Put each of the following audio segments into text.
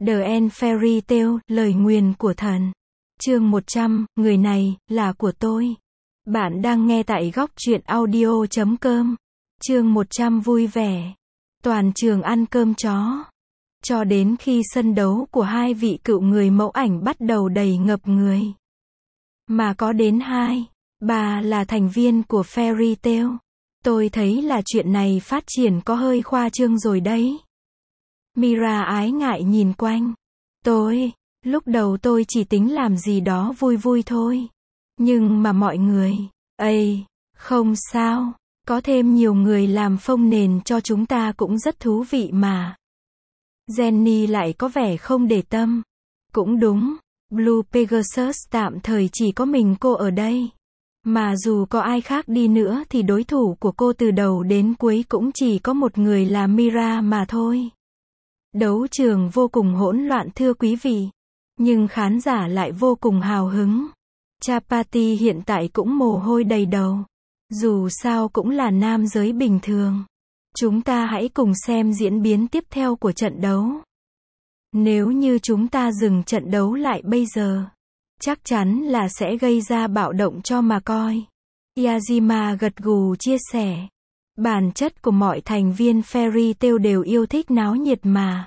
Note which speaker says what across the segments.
Speaker 1: The End Fairy Tale, lời nguyền của thần. Chương 100, người này, là của tôi. Bạn đang nghe tại góc truyện audio.com. Chương 100 vui vẻ. Toàn trường ăn cơm chó. Cho đến khi sân đấu của hai vị cựu người mẫu ảnh bắt đầu đầy ngập người. Mà có đến 2, 3 là thành viên của Fairy Tail. Tôi thấy là chuyện này phát triển có hơi khoa trương rồi đấy. Mira ái ngại nhìn quanh. Lúc đầu tôi chỉ tính làm gì đó vui vui thôi. Nhưng mà mọi người, không sao, có thêm nhiều người làm phông nền cho chúng ta cũng rất thú vị mà. Jenny lại có vẻ không để tâm. Cũng đúng, Blue Pegasus tạm thời chỉ có mình cô ở đây. Mà dù có ai khác đi nữa thì đối thủ của cô từ đầu đến cuối cũng chỉ có một người là Mira mà thôi. Đấu trường vô cùng hỗn loạn thưa quý vị. Nhưng khán giả lại vô cùng hào hứng. Chapati hiện tại cũng mồ hôi đầy đầu. Dù sao cũng là nam giới bình thường. Chúng ta hãy cùng xem diễn biến tiếp theo của trận đấu. Nếu như chúng ta dừng trận đấu lại bây giờ, chắc chắn là sẽ gây ra bạo động cho mà coi. Yazima gật gù chia sẻ. Bản chất của mọi thành viên Fairy Tail đều yêu thích náo nhiệt mà.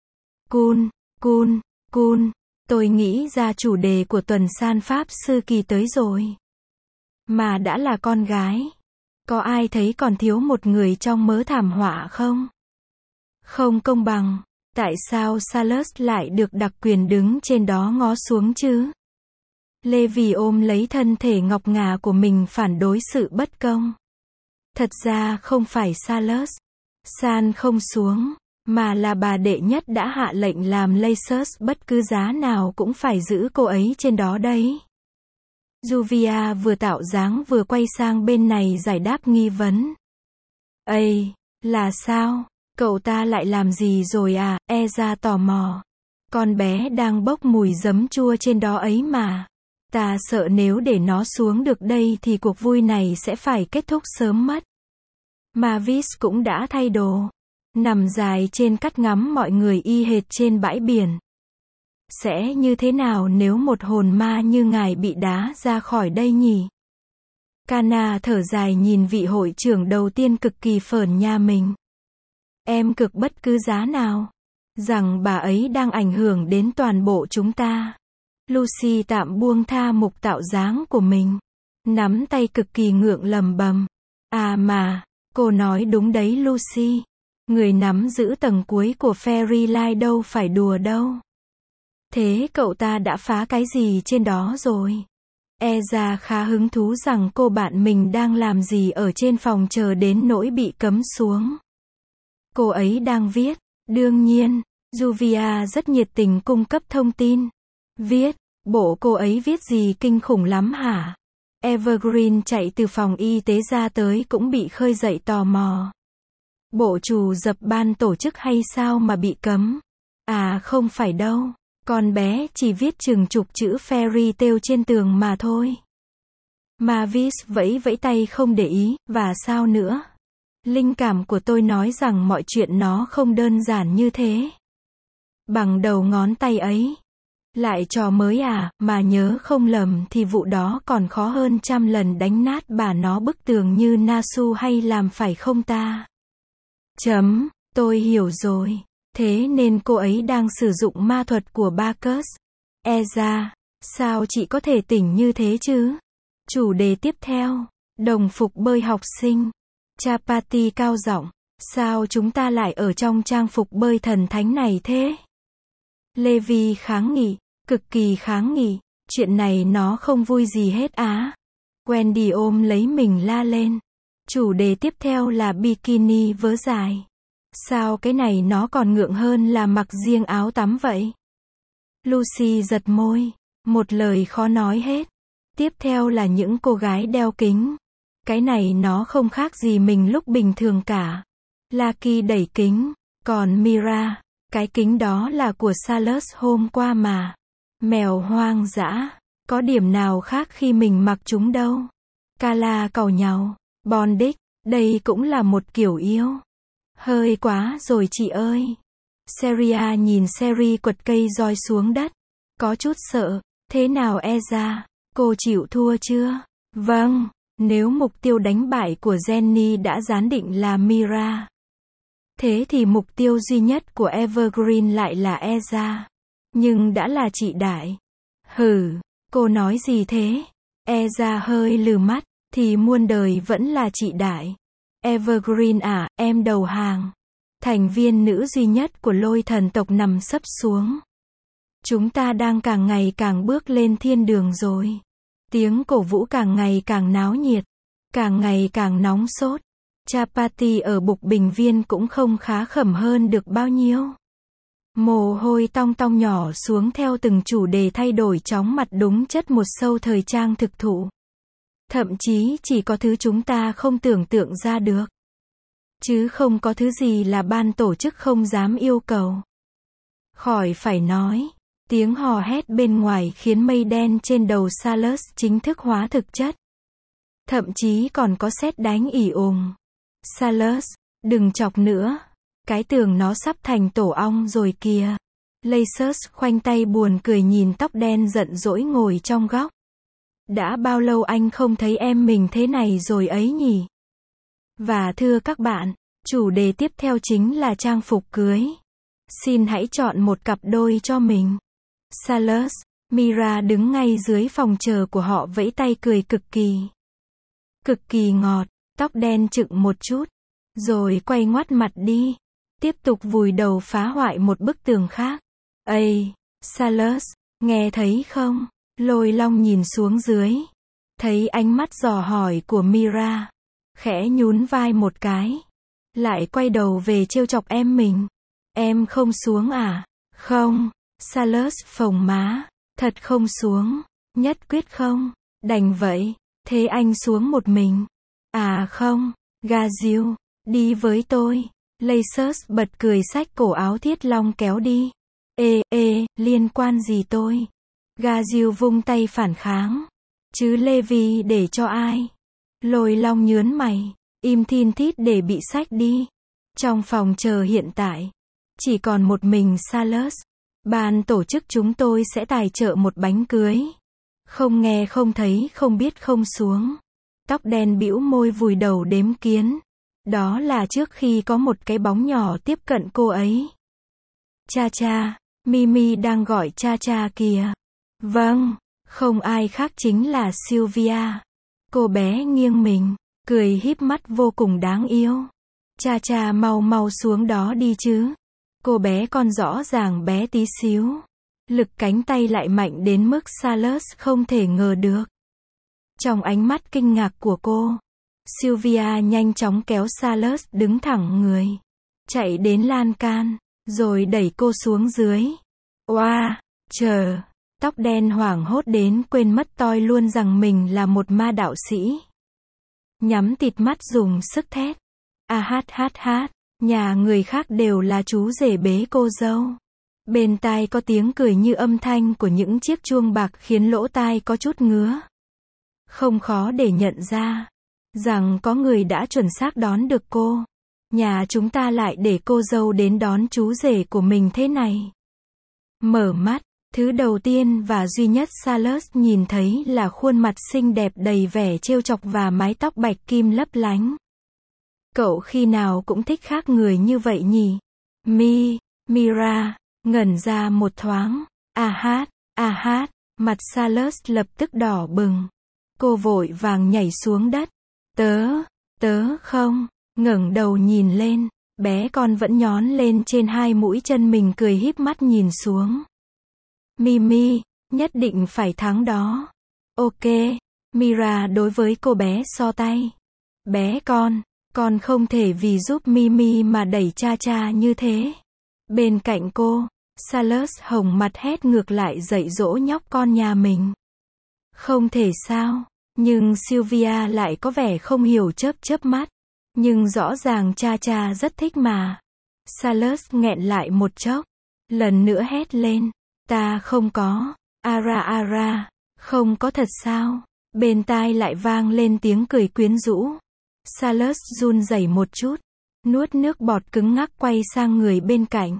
Speaker 1: Cool, tôi nghĩ ra chủ đề của tuần san pháp sư kỳ tới rồi. Mà đã là con gái. Có ai thấy còn thiếu một người trong mớ thảm họa không? Không công bằng. Tại sao Salus lại được đặc quyền đứng trên đó ngó xuống chứ? Levi ôm lấy thân thể ngọc ngà của mình phản đối sự bất công. Thật ra không phải Salus san không xuống, mà là bà đệ nhất đã hạ lệnh làm Lacus bất cứ giá nào cũng phải giữ cô ấy trên đó đấy. Juvia vừa tạo dáng vừa quay sang bên này giải đáp nghi vấn. Là sao? Cậu ta lại làm gì rồi à? Eza tò mò. Con bé đang bốc mùi giấm chua trên đó ấy mà. Ta sợ nếu để nó xuống được đây thì cuộc vui này sẽ phải kết thúc sớm mất. Mavis cũng đã thay đồ. Nằm dài trên cát ngắm mọi người y hệt trên bãi biển. Sẽ như thế nào nếu một hồn ma như ngài bị đá ra khỏi đây nhỉ? Kana thở dài nhìn vị hội trưởng đầu tiên cực kỳ phởn nha mình. Em cực bất cứ giá nào. Rằng bà ấy đang ảnh hưởng đến toàn bộ chúng ta. Lucy tạm buông tha mục tạo dáng của mình. Nắm tay cực kỳ ngượng lầm bầm. À mà, cô nói đúng đấy Lucy. Người nắm giữ tầng cuối của Fairy Light đâu phải đùa đâu. Thế cậu ta đã phá cái gì trên đó rồi? Eza khá hứng thú rằng cô bạn mình đang làm gì ở trên phòng chờ đến nỗi bị cấm xuống. Cô ấy đang viết. Đương nhiên, Juvia rất nhiệt tình cung cấp thông tin. Viết, bộ cô ấy viết gì kinh khủng lắm hả? Evergreen chạy từ phòng y tế ra tới cũng bị khơi dậy tò mò. Bộ chủ dập ban tổ chức hay sao mà bị cấm? À không phải đâu. Con bé chỉ viết chừng chục chữ Fairy Tail trên tường mà thôi. Mavis vẫy vẫy tay không để ý, và sao nữa? Linh cảm của tôi nói rằng mọi chuyện nó không đơn giản như thế. Bằng đầu ngón tay ấy. Lại trò mới à, mà nhớ không lầm thì vụ đó còn khó hơn 100 lần đánh nát bà nó bức tường như Nasu hay làm phải không ta? Tôi hiểu rồi. Thế nên cô ấy đang sử dụng ma thuật của Bacchus. Eza, sao chị có thể tỉnh như thế chứ? Chủ đề tiếp theo. Đồng phục bơi học sinh. Chapati cao giọng. Sao chúng ta lại ở trong trang phục bơi thần thánh này thế? Levi kháng nghị. Cực kỳ kháng nghị. Chuyện này nó không vui gì hết á. Wendy ôm lấy mình la lên. Chủ đề tiếp theo là bikini vớ dài. Sao cái này nó còn ngượng hơn là mặc riêng áo tắm vậy? Lucy giật môi. Một lời khó nói hết. Tiếp theo là những cô gái đeo kính. Cái này nó không khác gì mình lúc bình thường cả. Lucky đẩy kính. Còn Mira, cái kính đó là của Salus hôm qua mà. Mèo hoang dã. Có điểm nào khác khi mình mặc chúng đâu. Kala càu nhàu. Bondage, đây cũng là một kiểu yêu. Hơi quá rồi chị ơi. Seria nhìn Seri quật cây roi xuống đất. Có chút sợ. Thế nào Ezra? Cô chịu thua chưa? Vâng. Nếu mục tiêu đánh bại của Jenny đã gián định là Mira, thế thì mục tiêu duy nhất của Evergreen lại là Ezra. Nhưng đã là chị Đại. Hừ, cô nói gì thế? Ezra hơi lừ mắt, thì muôn đời vẫn là chị Đại. Evergreen à, em đầu hàng. Thành viên nữ duy nhất của Lôi thần tộc nằm sấp xuống. Chúng ta đang càng ngày càng bước lên thiên đường rồi. Tiếng cổ vũ càng ngày càng náo nhiệt, càng ngày càng nóng sốt. Chapati ở Bục Bình Viên cũng không khá khẩm hơn được bao nhiêu. Mồ hôi tong tong nhỏ xuống theo từng chủ đề thay đổi chóng mặt, đúng chất một show thời trang thực thụ. Thậm chí chỉ có thứ chúng ta không tưởng tượng ra được. Chứ không có thứ gì là ban tổ chức không dám yêu cầu. Khỏi phải nói, tiếng hò hét bên ngoài khiến mây đen trên đầu Salus chính thức hóa thực chất. Thậm chí còn có sét đánh ì ùng. Salus, đừng chọc nữa. Cái tường nó sắp thành tổ ong rồi kìa. Lacus khoanh tay buồn cười nhìn tóc đen giận dỗi ngồi trong góc. Đã bao lâu anh không thấy em mình thế này rồi ấy nhỉ? Và thưa các bạn, chủ đề tiếp theo chính là trang phục cưới. Xin hãy chọn một cặp đôi cho mình. Salus, Mira đứng ngay dưới phòng chờ của họ vẫy tay cười cực kỳ ngọt, tóc đen chựng một chút, rồi quay ngoắt mặt đi, tiếp tục vùi đầu phá hoại một bức tường khác. Ây, Salus, nghe thấy không? Lôi Long nhìn xuống dưới, thấy ánh mắt dò hỏi của Mira, khẽ nhún vai một cái, lại quay đầu về trêu chọc em mình. Em không xuống à? Không. Salus phồng má, thật không xuống, nhất quyết không. Đành vậy, thế anh xuống một mình. À không, Gazil, đi với tôi. Lacus bật cười xách cổ áo Thiết Long kéo đi. Liên quan gì tôi? Gazil vung tay phản kháng. Chứ Levi để cho ai? Lôi Long nhớn mày, im thin thít để bị xách đi. Trong phòng chờ hiện tại, chỉ còn một mình Salus. Ban tổ chức chúng tôi sẽ tài trợ một bánh cưới. Không nghe không thấy không biết không xuống. Tóc đen bĩu môi vùi đầu đếm kiến. Đó là trước khi có một cái bóng nhỏ tiếp cận cô ấy. Cha cha, Mimi đang gọi cha cha kìa. Vâng, không ai khác chính là Sylvia. Cô bé nghiêng mình, cười híp mắt vô cùng đáng yêu. Cha cha mau xuống đó đi chứ. Cô bé con rõ ràng bé tí xíu. Lực cánh tay lại mạnh đến mức Salus không thể ngờ được. Trong ánh mắt kinh ngạc của cô, Sylvia nhanh chóng kéo Salus đứng thẳng người. Chạy đến lan can, rồi đẩy cô xuống dưới. Oa, chờ. Tóc đen hoảng hốt đến quên mất toi luôn rằng mình là một ma đạo sĩ. Nhắm tịt mắt dùng sức thét. Hát. Nhà người khác đều là chú rể bế cô dâu. Bên tai có tiếng cười như âm thanh của những chiếc chuông bạc khiến lỗ tai có chút ngứa. Không khó để nhận ra rằng có người đã chuẩn xác đón được cô. Nhà chúng ta lại để cô dâu đến đón chú rể của mình thế này. Mở mắt, thứ đầu tiên và duy nhất Salus nhìn thấy là khuôn mặt xinh đẹp đầy vẻ trêu chọc và mái tóc bạch kim lấp lánh. Cậu khi nào cũng thích khác người như vậy nhỉ? Mira, ngẩn ra một thoáng. Hát, mặt Salus lập tức đỏ bừng. Cô vội vàng nhảy xuống đất. Tớ không, ngẩng đầu nhìn lên, bé con vẫn nhón lên trên hai mũi chân mình cười híp mắt nhìn xuống. Mimi, nhất định phải thắng đó. Ok, Mira đối với cô bé so tay. Bé con không thể vì giúp Mimi mà đẩy cha cha như thế. Bên cạnh cô, Salus hồng mặt hét ngược lại dạy dỗ nhóc con nhà mình. Không thể sao, nhưng Sylvia lại có vẻ không hiểu chớp mắt. Nhưng rõ ràng cha cha rất thích mà. Salus nghẹn lại một chốc, lần nữa hét lên. Ta không có, ara, không có thật sao? Bên tai lại vang lên tiếng cười quyến rũ. Salus run rẩy một chút, nuốt nước bọt cứng ngắc quay sang người bên cạnh.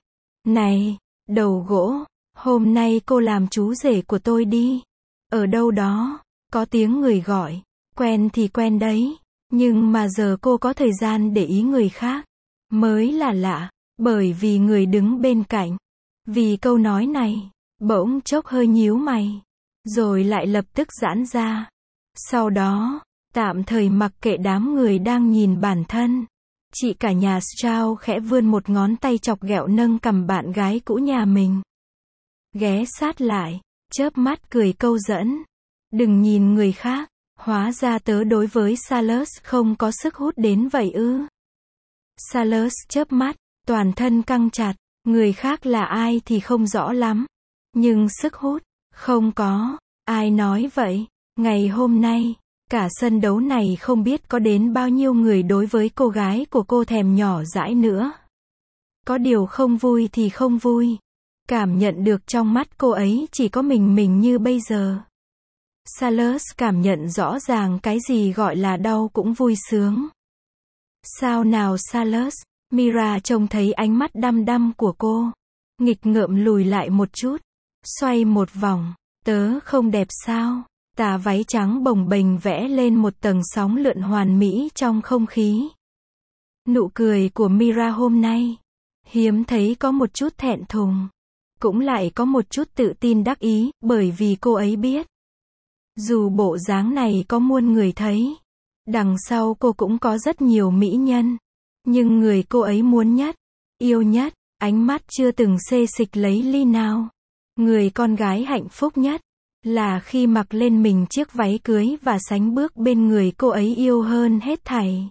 Speaker 1: Này, đầu gỗ, hôm nay cô làm chú rể của tôi đi. Ở đâu đó, có tiếng người gọi, quen thì quen đấy, nhưng mà giờ cô có thời gian để ý người khác, mới là lạ, bởi vì người đứng bên cạnh. Vì câu nói này, bỗng chốc hơi nhíu mày, rồi lại lập tức giãn ra. Sau đó, tạm thời mặc kệ đám người đang nhìn bản thân. Chị cả nhà Strauss khẽ vươn một ngón tay chọc ghẹo nâng cằm bạn gái cũ nhà mình. Ghé sát lại, chớp mắt cười câu dẫn. Đừng nhìn người khác, hóa ra tớ đối với Salas không có sức hút đến vậy ư. Salas chớp mắt, toàn thân căng chặt, người khác là ai thì không rõ lắm. Nhưng sức hút, không có, ai nói vậy, ngày hôm nay. Cả sân đấu này không biết có đến bao nhiêu người đối với cô gái của cô thèm nhỏ dãi nữa. Có điều không vui thì không vui. Cảm nhận được trong mắt cô ấy chỉ có mình như bây giờ. Salas cảm nhận rõ ràng cái gì gọi là đau cũng vui sướng. Sao nào Salas? Mira trông thấy ánh mắt đăm đăm của cô. Nghịch ngợm lùi lại một chút. Xoay một vòng. Tớ không đẹp sao? Tà váy trắng bồng bềnh vẽ lên một tầng sóng lượn hoàn mỹ trong không khí. Nụ cười của Mira hôm nay, hiếm thấy có một chút thẹn thùng, cũng lại có một chút tự tin đắc ý, bởi vì cô ấy biết. Dù bộ dáng này có muôn người thấy, đằng sau cô cũng có rất nhiều mỹ nhân. Nhưng người cô ấy muốn nhất, yêu nhất, ánh mắt chưa từng xê xịch lấy ly nào. Người con gái hạnh phúc nhất, là khi mặc lên mình chiếc váy cưới và sánh bước bên người cô ấy yêu hơn hết thảy.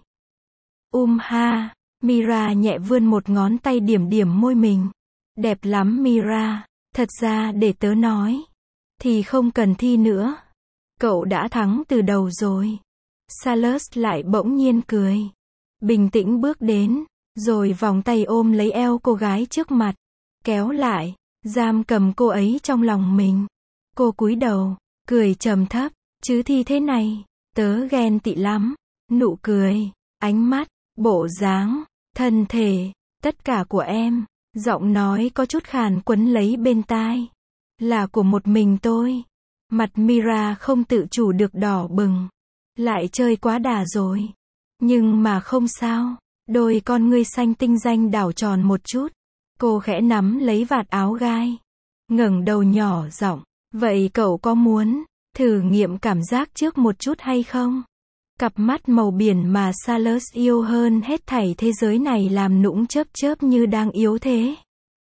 Speaker 1: Ha, Mira nhẹ vươn một ngón tay điểm điểm môi mình. Đẹp lắm Mira, thật ra để tớ nói, thì không cần thi nữa. Cậu đã thắng từ đầu rồi. Salas lại bỗng nhiên cười. Bình tĩnh bước đến, rồi vòng tay ôm lấy eo cô gái trước mặt, kéo lại, giam cầm cô ấy trong lòng mình. Cô cúi đầu, cười trầm thấp, chứ thi thế này, tớ ghen tị lắm. Nụ cười, ánh mắt, bộ dáng, thân thể, tất cả của em, giọng nói có chút khàn quấn lấy bên tai, là của một mình tôi. Mặt Mira không tự chủ được đỏ bừng, lại chơi quá đà rồi. Nhưng mà không sao, đôi con ngươi xanh tinh danh đảo tròn một chút. Cô khẽ nắm lấy vạt áo gai, ngẩng đầu nhỏ giọng. Vậy cậu có muốn thử nghiệm cảm giác trước một chút hay không? Cặp mắt màu biển mà Salas yêu hơn hết thảy thế giới này làm nũng chớp chớp như đang yếu thế.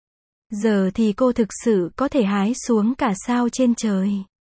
Speaker 1: Giờ thì cô thực sự có thể hái xuống cả sao trên trời.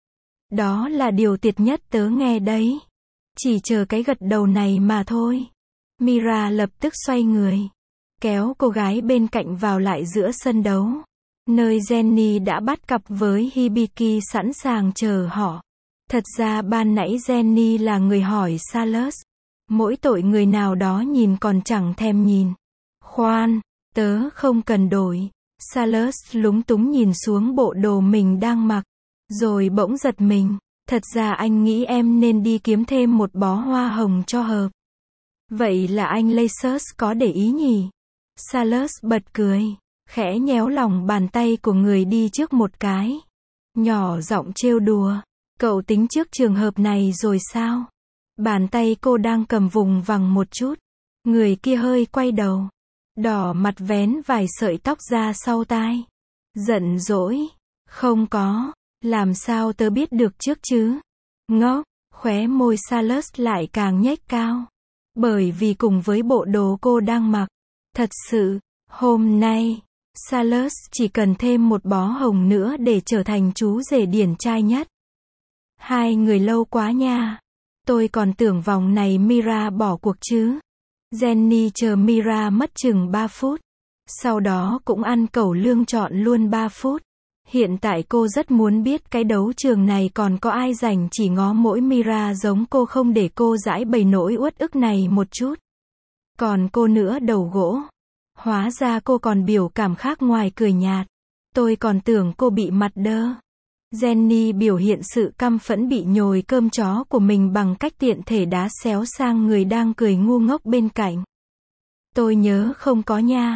Speaker 1: Đó là điều tuyệt nhất tớ nghe đấy. Chỉ chờ cái gật đầu này mà thôi. Mira lập tức xoay người, kéo cô gái bên cạnh vào lại giữa sân đấu, nơi Jenny đã bắt cặp với Hibiki sẵn sàng chờ họ. Thật ra ban nãy Jenny là người hỏi Salas. Mỗi tội người nào đó nhìn còn chẳng thèm nhìn. Khoan, tớ không cần đổi. Salas lúng túng nhìn xuống bộ đồ mình đang mặc, rồi bỗng giật mình. Thật ra anh nghĩ em nên đi kiếm thêm một bó hoa hồng cho hợp. Vậy là anh Lacers có để ý nhỉ? Salas bật cười, khẽ nhéo lòng bàn tay của người đi trước một cái. Nhỏ giọng trêu đùa. Cậu tính trước trường hợp này rồi sao? Bàn tay cô đang cầm vùng vằng một chút. Người kia hơi quay đầu, đỏ mặt vén vài sợi tóc ra sau tai. Giận dỗi. Không có. Làm sao tớ biết được trước chứ? Ngốc. Khóe môi Salas lại càng nhếch cao. Bởi vì cùng với bộ đồ cô đang mặc, thật sự, hôm nay, Salas chỉ cần thêm một bó hồng nữa để trở thành chú rể điển trai nhất. Hai người lâu quá nha. Tôi còn tưởng vòng này Mira bỏ cuộc chứ. Jenny chờ Mira mất chừng 3 phút. Sau đó cũng ăn cẩu lương trọn luôn 3 phút. Hiện tại cô rất muốn biết cái đấu trường này còn có ai rảnh chỉ ngó mỗi Mira giống cô không để cô giải bày nỗi uất ức này một chút. Còn cô nữa đầu gỗ. Hóa ra cô còn biểu cảm khác ngoài cười nhạt. Tôi còn tưởng cô bị mặt đơ. Jenny biểu hiện sự căm phẫn bị nhồi cơm chó của mình bằng cách tiện thể đá xéo sang người đang cười ngu ngốc bên cạnh. Tôi nhớ không có nha.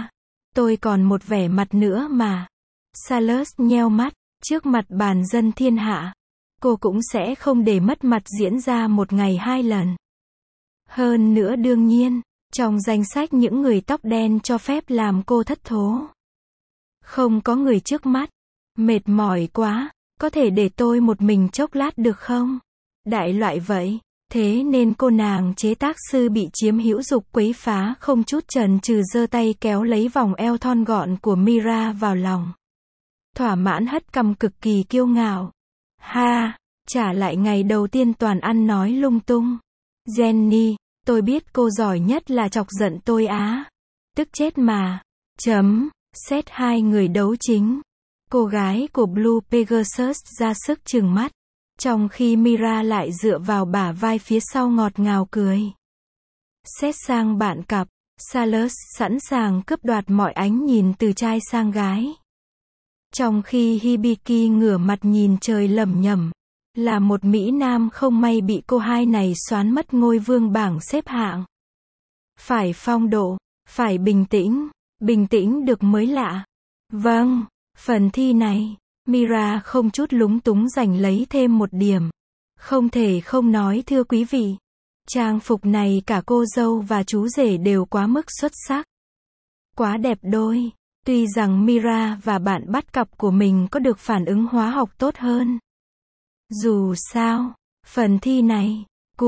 Speaker 1: Tôi còn một vẻ mặt nữa mà. Salus nheo mắt, trước mặt bàn dân thiên hạ. Cô cũng sẽ không để mất mặt diễn ra một ngày 2 lần. Hơn nữa đương nhiên, trong danh sách những người tóc đen cho phép làm cô thất thố. Không có người trước mắt. Mệt mỏi quá, có thể để tôi một mình chốc lát được không? Đại loại vậy. Thế nên cô nàng chế tác sư bị chiếm hữu dục quấy phá không chút chần chừ giơ tay kéo lấy vòng eo thon gọn của Mira vào lòng. Thỏa mãn hất cằm cực kỳ kiêu ngạo. Ha, trả lại ngày đầu tiên toàn ăn nói lung tung. Jenny, tôi biết cô giỏi nhất là chọc giận tôi á. Tức chết mà. Xét 2 người đấu chính. Cô gái của Blue Pegasus ra sức trừng mắt. Trong khi Mira lại dựa vào bả vai phía sau ngọt ngào cười. Xét sang bạn cặp, Salus sẵn sàng cướp đoạt mọi ánh nhìn từ trai sang gái. Trong khi Hibiki ngửa mặt nhìn trời lẩm nhẩm, là một Mỹ Nam không may bị cô hai này xoán mất ngôi vương bảng xếp hạng. Phải phong độ, phải bình tĩnh được mới lạ. Vâng, phần thi này, Mira không chút lúng túng giành lấy thêm một điểm. Không thể không nói thưa quý vị, trang phục này cả cô dâu và chú rể đều quá mức xuất sắc. Quá đẹp đôi. Tuy rằng Mira và bạn bắt cặp của mình có được phản ứng hóa học tốt hơn. Dù sao, phần thi này,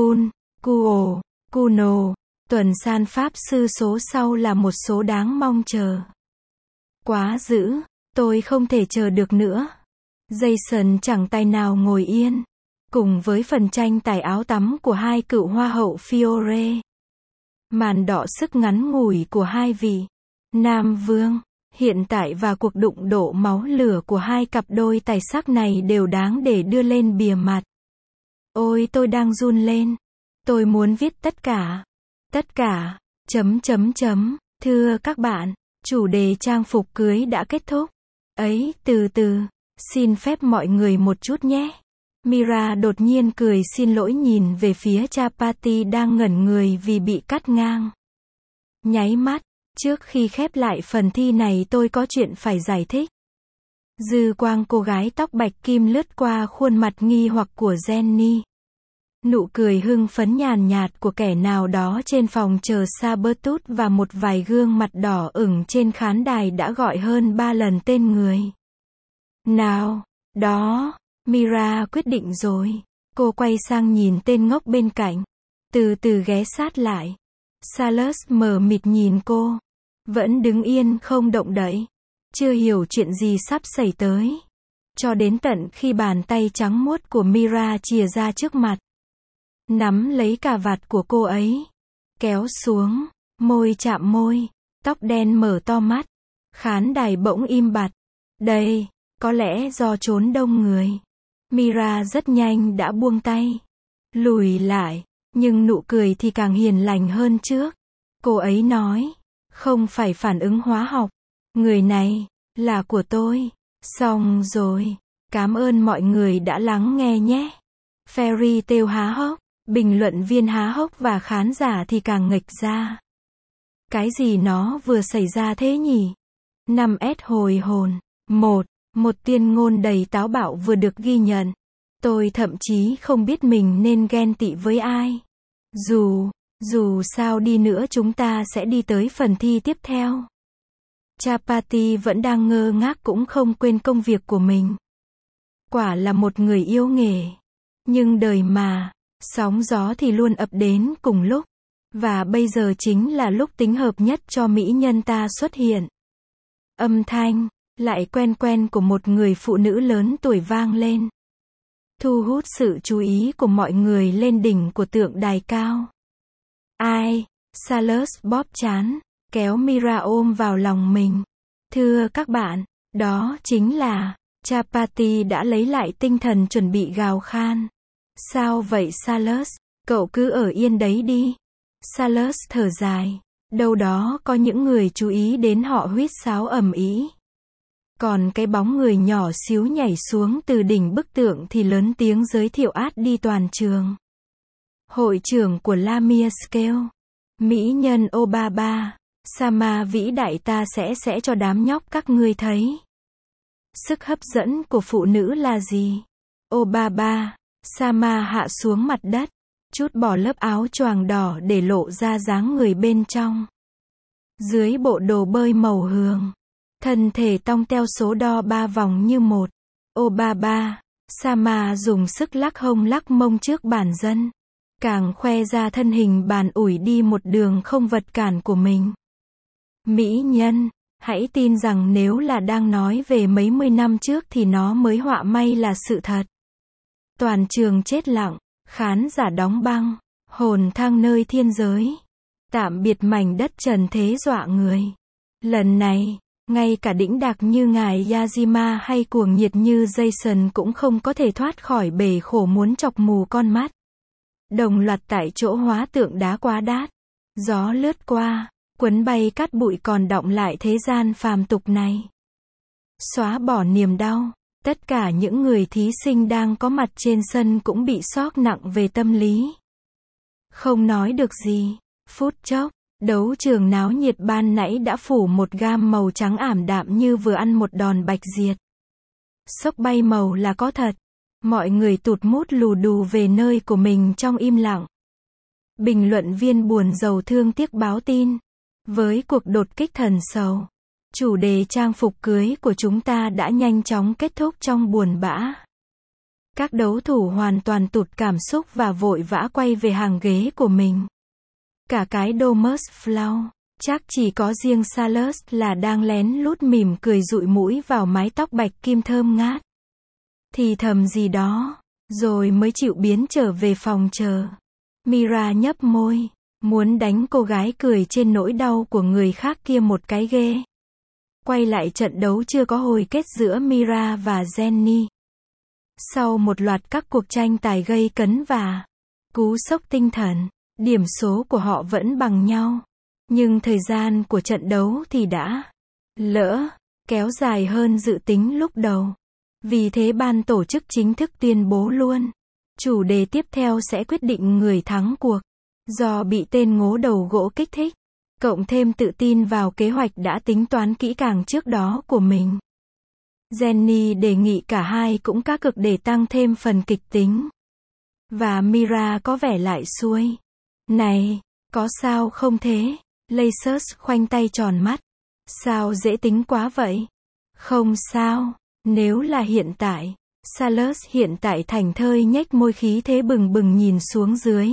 Speaker 1: Kuno, tuần san pháp sư số sau là một số đáng mong chờ. Quá dữ, tôi không thể chờ được nữa. Jason chẳng tài nào ngồi yên. Cùng với phần tranh tài áo tắm của hai cựu hoa hậu Fiore. Màn đọ sức ngắn ngủi của hai vị nam vương. Hiện tại và cuộc đụng độ máu lửa của hai cặp đôi tài sắc này đều đáng để đưa lên bìa mặt. Ôi tôi đang run lên. Tôi muốn viết tất cả. Thưa các bạn, chủ đề trang phục cưới đã kết thúc. Ấy, từ từ, xin phép mọi người một chút nhé. Mira đột nhiên cười xin lỗi nhìn về phía Chapati đang ngẩn người vì bị cắt ngang. Nháy mắt. Trước khi khép lại phần thi này tôi có chuyện phải giải thích. Dư quang cô gái tóc bạch kim lướt qua khuôn mặt nghi hoặc của Jenny. Nụ cười hưng phấn nhàn nhạt của kẻ nào đó trên phòng chờ Sabertooth và một vài gương mặt đỏ ửng trên khán đài đã gọi hơn 3 lần tên người. Nào, đó, Mira quyết định rồi. Cô quay sang nhìn tên ngốc bên cạnh. Từ từ ghé sát lại. Salus mờ mịt nhìn cô. Vẫn đứng yên không động đậy. Chưa hiểu chuyện gì sắp xảy tới. Cho đến tận khi bàn tay trắng muốt của Mira chìa ra trước mặt. Nắm lấy cà vạt của cô ấy. Kéo xuống. Môi chạm môi. Tóc đen mở to mắt. Khán đài bỗng im bặt. Đây, có lẽ do trốn đông người. Mira rất nhanh đã buông tay. Lùi lại. Nhưng nụ cười thì càng hiền lành hơn trước. Cô ấy nói. Không phải phản ứng hóa học. Người này, là của tôi. Xong rồi. Cảm ơn mọi người đã lắng nghe nhé. Fairy Tale há hốc. Bình luận viên há hốc và khán giả thì càng nghịch ra. Cái gì nó vừa xảy ra thế nhỉ? 5S hồi hồn. Một tuyên ngôn đầy táo bạo vừa được ghi nhận. Tôi thậm chí không biết mình nên ghen tị với ai. Dù sao đi nữa chúng ta sẽ đi tới phần thi tiếp theo. Chapati vẫn đang ngơ ngác cũng không quên công việc của mình. Quả là một người yêu nghề. Nhưng đời mà, sóng gió thì luôn ập đến cùng lúc. Và bây giờ chính là lúc tính hợp nhất cho mỹ nhân ta xuất hiện. Âm thanh, lại quen quen của một người phụ nữ lớn tuổi vang lên. Thu hút sự chú ý của mọi người lên đỉnh của tượng đài cao. Ai? Salus bóp trán, kéo Mira ôm vào lòng mình. Thưa các bạn, đó chính là... Chapati đã lấy lại tinh thần chuẩn bị gào khan. Sao vậy Salus? Cậu cứ ở yên đấy đi. Salus thở dài. Đâu đó có những người chú ý đến họ huýt sáo ầm ĩ. Còn cái bóng người nhỏ xíu nhảy xuống từ đỉnh bức tượng thì lớn tiếng giới thiệu át đi toàn trường. Hội trưởng của Lamia Scale. Mỹ nhân Obaba. Sama vĩ đại ta sẽ cho đám nhóc các ngươi thấy. Sức hấp dẫn của phụ nữ là gì? Ô ba ba, Sama hạ xuống mặt đất, trút bỏ lớp áo choàng đỏ để lộ ra dáng người bên trong. Dưới bộ đồ bơi màu hường, thân thể tong teo số đo 3 vòng như một. Ô ba ba, Sama dùng sức lắc hông lắc mông trước bản dân, càng khoe ra thân hình bàn ủi đi một đường không vật cản của mình. Mỹ nhân, hãy tin rằng nếu là đang nói về mấy mươi năm trước thì nó mới họa may là sự thật. Toàn trường chết lặng, khán giả đóng băng, hồn thang nơi thiên giới. Tạm biệt mảnh đất trần thế dọa người. Lần này, ngay cả đĩnh đạc như ngài Yajima hay cuồng nhiệt như Jason cũng không có thể thoát khỏi bể khổ muốn chọc mù con mắt. Đồng loạt tại chỗ hóa tượng đá quá đát. Gió lướt qua, quấn bay cát bụi còn đọng lại thế gian phàm tục này. Xóa bỏ niềm đau, tất cả những người thí sinh đang có mặt trên sân cũng bị sốc nặng về tâm lý. Không nói được gì, phút chốc, đấu trường náo nhiệt ban nãy đã phủ một gam màu trắng ảm đạm như vừa ăn một đòn bạch diệt. Sốc bay màu là có thật. Mọi người tụt mút lù đù về nơi của mình trong im lặng. Bình luận viên buồn rầu thương tiếc báo tin. Với cuộc đột kích thần sầu, chủ đề trang phục cưới của chúng ta đã nhanh chóng kết thúc trong buồn bã. Các đấu thủ hoàn toàn tụt cảm xúc và vội vã quay về hàng ghế của mình. Cả cái Domus Flow, chắc chỉ có riêng Salus là đang lén lút mỉm cười dụi mũi vào mái tóc bạch kim thơm ngát. Thì thầm gì đó, rồi mới chịu biến trở về phòng chờ. Mira nhấp môi, muốn đánh cô gái cười trên nỗi đau của người khác kia một cái ghê. Quay lại trận đấu chưa có hồi kết giữa Mira và Jenny. Sau một loạt các cuộc tranh tài gây cấn và cú sốc tinh thần, điểm số của họ vẫn bằng nhau. Nhưng thời gian của trận đấu thì đã lỡ, kéo dài hơn dự tính lúc đầu. Vì thế ban tổ chức chính thức tuyên bố luôn. Chủ đề tiếp theo sẽ quyết định người thắng cuộc. Do bị tên ngố đầu gỗ kích thích, cộng thêm tự tin vào kế hoạch đã tính toán kỹ càng trước đó của mình. Jenny đề nghị cả hai cũng cá cược để tăng thêm phần kịch tính. Và Mira có vẻ lại xuôi. Này, có sao không thế? Lacers khoanh tay tròn mắt. Sao dễ tính quá vậy? Không sao. Nếu là hiện tại, Salus hiện tại thảnh thơi nhếch môi khí thế bừng bừng nhìn xuống dưới.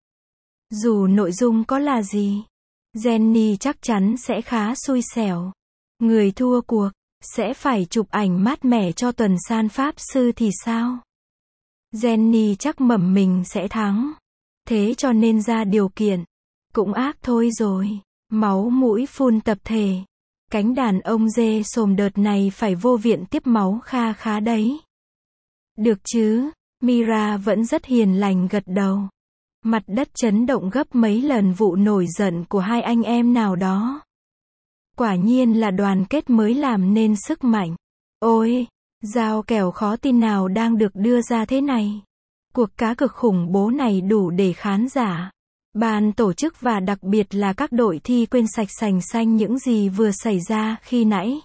Speaker 1: Dù nội dung có là gì, Jenny chắc chắn sẽ khá xui xẻo. Người thua cuộc, sẽ phải chụp ảnh mát mẻ cho tuần san pháp sư thì sao? Jenny chắc mẩm mình sẽ thắng. Thế cho nên ra điều kiện. Cũng ác thôi rồi. Máu mũi phun tập thể. Cánh đàn ông dê sồm đợt này phải vô viện tiếp máu kha khá đấy. Được chứ, Mira vẫn rất hiền lành gật đầu. Mặt đất chấn động gấp mấy lần vụ nổi giận của hai anh em nào đó. Quả nhiên là đoàn kết mới làm nên sức mạnh. Ôi, giao kèo khó tin nào đang được đưa ra thế này. Cuộc cá cược khủng bố này đủ để khán giả, ban tổ chức và đặc biệt là các đội thi quên sạch sành xanh những gì vừa xảy ra khi nãy.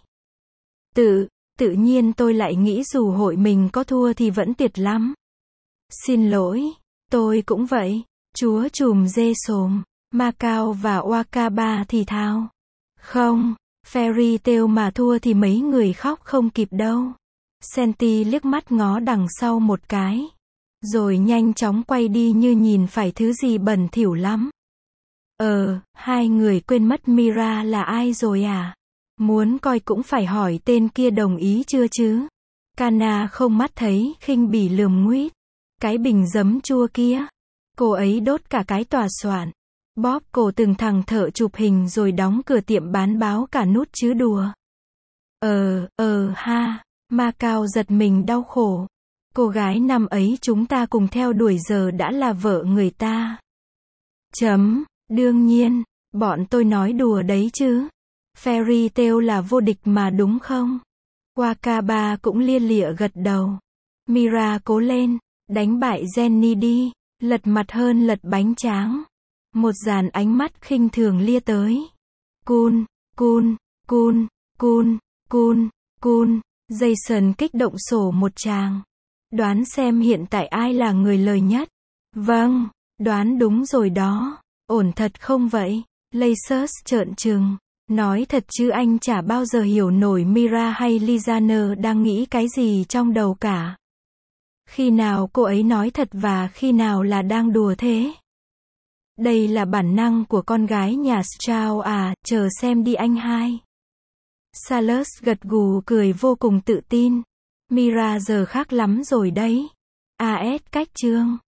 Speaker 1: Tự nhiên tôi lại nghĩ dù hội mình có thua thì vẫn tuyệt lắm. Xin lỗi, tôi cũng vậy. Chúa trùm dê sồm, Macao và Wakaba thì thào. Không, Fairy Tail mà thua thì mấy người khóc không kịp đâu. Senti liếc mắt ngó đằng sau một cái. Rồi nhanh chóng quay đi như nhìn phải thứ gì bẩn thỉu lắm. Hai người quên mất Mira là ai rồi à? Muốn coi cũng phải hỏi tên kia đồng ý chưa chứ? Kana không mắt thấy khinh bỉ lườm nguýt. Cái bình giấm chua kia. Cô ấy đốt cả cái tòa soạn. Bóp cổ từng thằng thợ chụp hình rồi đóng cửa tiệm bán báo cả nút chứ đùa. Ha. Macao giật mình đau khổ. Cô gái năm ấy chúng ta cùng theo đuổi giờ đã là vợ người ta. Đương nhiên, bọn tôi nói đùa đấy chứ. Fairy Tail là vô địch mà đúng không? Wakaba cũng lia lịa gật đầu. Mira cố lên, đánh bại Jenny đi, lật mặt hơn lật bánh tráng. Một dàn ánh mắt khinh thường lia tới. Cool, cool, cool, cool, cool, cool. Jason kích động sổ một tràng. Đoán xem hiện tại ai là người lời nhất. Vâng, đoán đúng rồi đó. Ổn thật không vậy? Lacey trợn trừng. Nói thật chứ anh chả bao giờ hiểu nổi Mira hay Lizaner đang nghĩ cái gì trong đầu cả. Khi nào cô ấy nói thật và khi nào là đang đùa thế? Đây là bản năng của con gái nhà Strauss à, chờ xem đi anh hai. Salus gật gù cười vô cùng tự tin. Mira giờ khác lắm rồi đấy. AS cách chương.